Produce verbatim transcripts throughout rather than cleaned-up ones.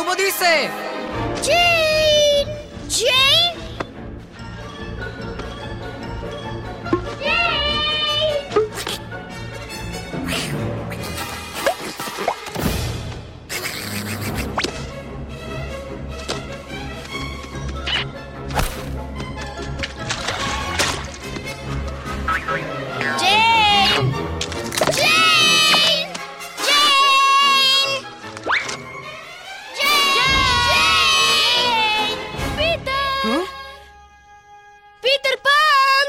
събуди се! Джейн! Джейн! Джейн! Джейн! Джейн! Джейн! Питър! Ха? Питър Пан!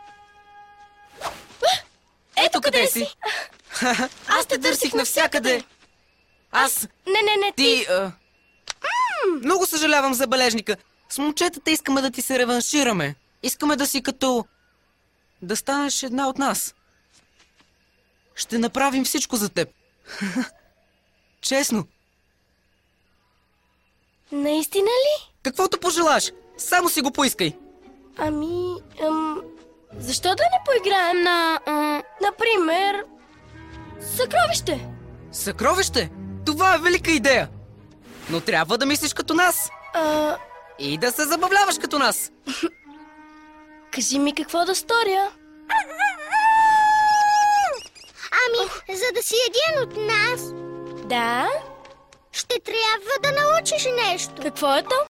Ето къде си! Аз те търсих навсякъде! Аз... Не, не, не, ти... Ти... А... Много съжалявам за бележника. С момчетата искаме да ти се реваншираме. Искаме да си като... Да станеш една от нас. Ще направим всичко за теб. Честно. Наистина ли? Каквото пожелаш. Само си го поискай. Ами... Ам... Защо да не поиграем на... Ам, например... Съкровище? Съкровище? Това е велика идея. Но трябва да мислиш като нас. А... И да се забавляваш като нас. Кажи ми какво да сторя. Ами, за да си един от нас, Да? ще трябва да научиш нещо. Какво е то?